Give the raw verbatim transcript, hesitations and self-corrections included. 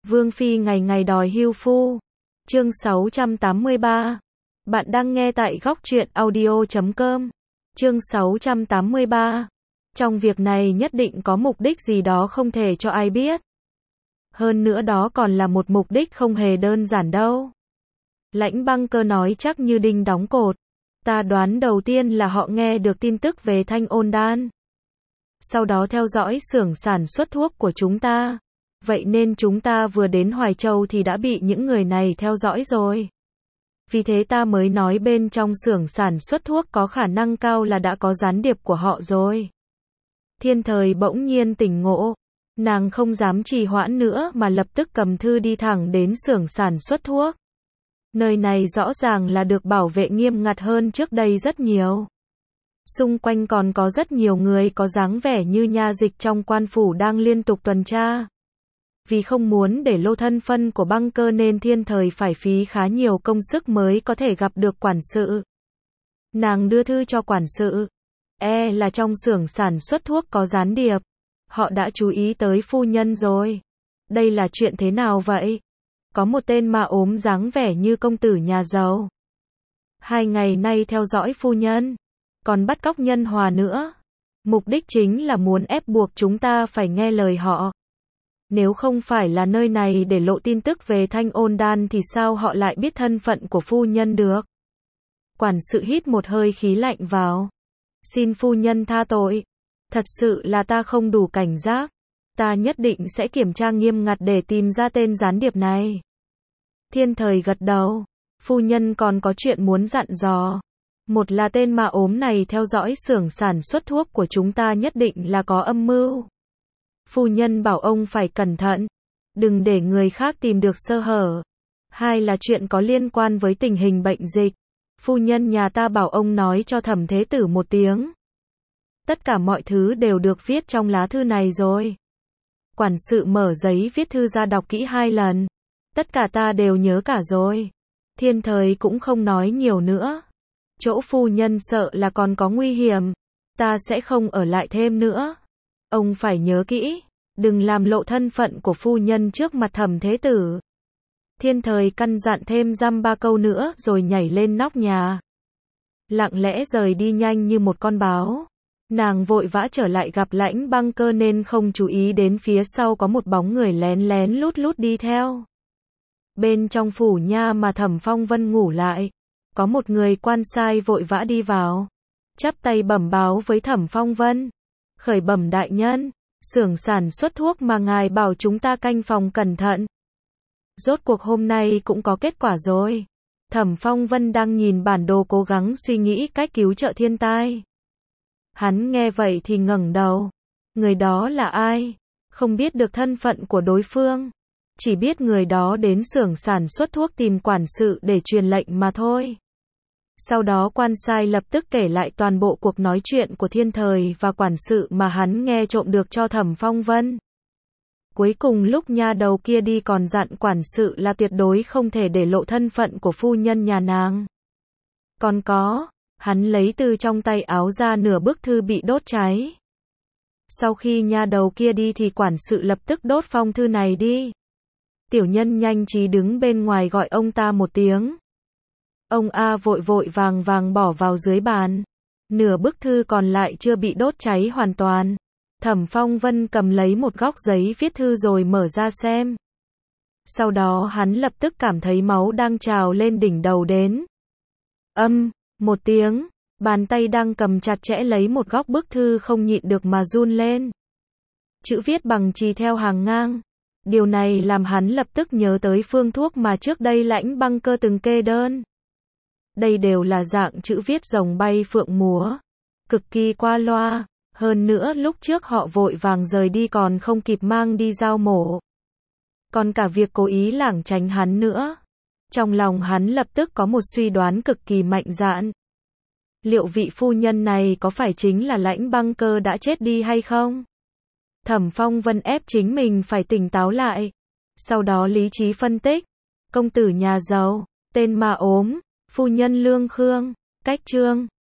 Vương Phi ngày ngày đòi hưu phu. Chương sáu trăm tám mươi ba. Bạn đang nghe tại góc truyện audio chấm com. Chương sáu trăm tám mươi ba. Trong việc này nhất định có mục đích gì đó không thể cho ai biết. Hơn nữa đó còn là một mục đích không hề đơn giản đâu. Lãnh Băng Cơ nói chắc như đinh đóng cột. Ta đoán đầu tiên là họ nghe được tin tức về Thanh Ôn Đan. Sau đó theo dõi xưởng sản xuất thuốc của chúng ta. Vậy nên chúng ta vừa đến Hoài Châu thì đã bị những người này theo dõi rồi. Vì thế ta mới nói bên trong xưởng sản xuất thuốc có khả năng cao là đã có gián điệp của họ rồi. Thiên Thời bỗng nhiên tỉnh ngộ. Nàng không dám trì hoãn nữa mà lập tức cầm thư đi thẳng đến xưởng sản xuất thuốc. Nơi này rõ ràng là được bảo vệ nghiêm ngặt hơn trước đây rất nhiều. Xung quanh còn có rất nhiều người có dáng vẻ như nha dịch trong quan phủ đang liên tục tuần tra. Vì không muốn để lộ thân phận của Băng Cơ nên Thiên Thời phải phí khá nhiều công sức mới có thể gặp được quản sự. Nàng đưa thư cho quản sự. E là trong xưởng sản xuất thuốc có gián điệp. Họ đã chú ý tới phu nhân rồi. Đây là chuyện thế nào vậy? Có một tên mà ốm dáng vẻ như công tử nhà giàu. Hai ngày nay theo dõi phu nhân. Còn bắt cóc Nhân Hòa nữa. Mục đích chính là muốn ép buộc chúng ta phải nghe lời họ. Nếu không phải là nơi này để lộ tin tức về Thanh Ôn Đan thì sao họ lại biết thân phận của phu nhân được? Quản sự hít một hơi khí lạnh vào. Xin phu nhân tha tội. Thật sự là ta không đủ cảnh giác. Ta nhất định sẽ kiểm tra nghiêm ngặt để tìm ra tên gián điệp này. Thiên Thời gật đầu. Phu nhân còn có chuyện muốn dặn dò. Một là tên mà ốm này theo dõi xưởng sản xuất thuốc của chúng ta nhất định là có âm mưu. Phu nhân bảo ông phải cẩn thận. Đừng để người khác tìm được sơ hở. Hai là chuyện có liên quan với tình hình bệnh dịch. Phu nhân nhà ta bảo ông nói cho Thẩm Thế Tử một tiếng. Tất cả mọi thứ đều được viết trong lá thư này rồi. Quản sự mở giấy viết thư ra đọc kỹ hai lần. Tất cả ta đều nhớ cả rồi. Thiên Thời cũng không nói nhiều nữa. Chỗ phu nhân sợ là còn có nguy hiểm. Ta sẽ không ở lại thêm nữa. Ông phải nhớ kỹ. Đừng làm lộ thân phận của phu nhân trước mặt Thẩm Thế Tử. Thiên Thời căn dặn thêm dăm ba câu nữa rồi nhảy lên nóc nhà. Lặng lẽ rời đi nhanh như một con báo. Nàng vội vã trở lại gặp Lãnh Băng Cơ nên không chú ý đến phía sau có một bóng người lén lén lút lút đi theo. Bên trong phủ nha mà Thẩm Phong Vân ngủ lại. Có một người quan sai vội vã đi vào. Chắp tay bẩm báo với Thẩm Phong Vân. Khởi bẩm đại nhân. Xưởng sản xuất thuốc mà ngài bảo chúng ta canh phòng cẩn thận. Rốt cuộc hôm nay cũng có kết quả rồi. Thẩm Phong Vân đang nhìn bản đồ cố gắng suy nghĩ cách cứu trợ thiên tai. Hắn nghe vậy thì ngẩng đầu. Người đó là ai? Không biết được thân phận của đối phương. Chỉ biết người đó đến xưởng sản xuất thuốc tìm quản sự để truyền lệnh mà thôi. Sau đó quan sai lập tức kể lại toàn bộ cuộc nói chuyện của Thiên Thời và quản sự mà hắn nghe trộm được cho Thẩm Phong Vân. Cuối cùng lúc nha đầu kia đi còn dặn quản sự là tuyệt đối không thể để lộ thân phận của phu nhân nhà nàng. Còn có, hắn lấy từ trong tay áo ra nửa bức thư bị đốt cháy. Sau khi nha đầu kia đi thì quản sự lập tức đốt phong thư này đi. Tiểu nhân nhanh trí đứng bên ngoài gọi ông ta một tiếng. Ông A vội vội vàng vàng bỏ vào dưới bàn. Nửa bức thư còn lại chưa bị đốt cháy hoàn toàn. Thẩm Phong Vân cầm lấy một góc giấy viết thư rồi mở ra xem. Sau đó hắn lập tức cảm thấy máu đang trào lên đỉnh đầu đến. Âm, một tiếng, bàn tay đang cầm chặt chẽ lấy một góc bức thư không nhịn được mà run lên. Chữ viết bằng chì theo hàng ngang. Điều này làm hắn lập tức nhớ tới phương thuốc mà trước đây Lãnh Băng Cơ từng kê đơn. Đây đều là dạng chữ viết rồng bay phượng múa. Cực kỳ qua loa. Hơn nữa lúc trước họ vội vàng rời đi còn không kịp mang đi giao mổ. Còn cả việc cố ý lảng tránh hắn nữa. Trong lòng hắn lập tức có một suy đoán cực kỳ mạnh dạn. Liệu vị phu nhân này có phải chính là Lãnh Băng Cơ đã chết đi hay không? Thẩm Phong Vân ép chính mình phải tỉnh táo lại. Sau đó lý trí phân tích. Công tử nhà giàu, tên mà ốm, phu nhân Lương Khương, cách chương.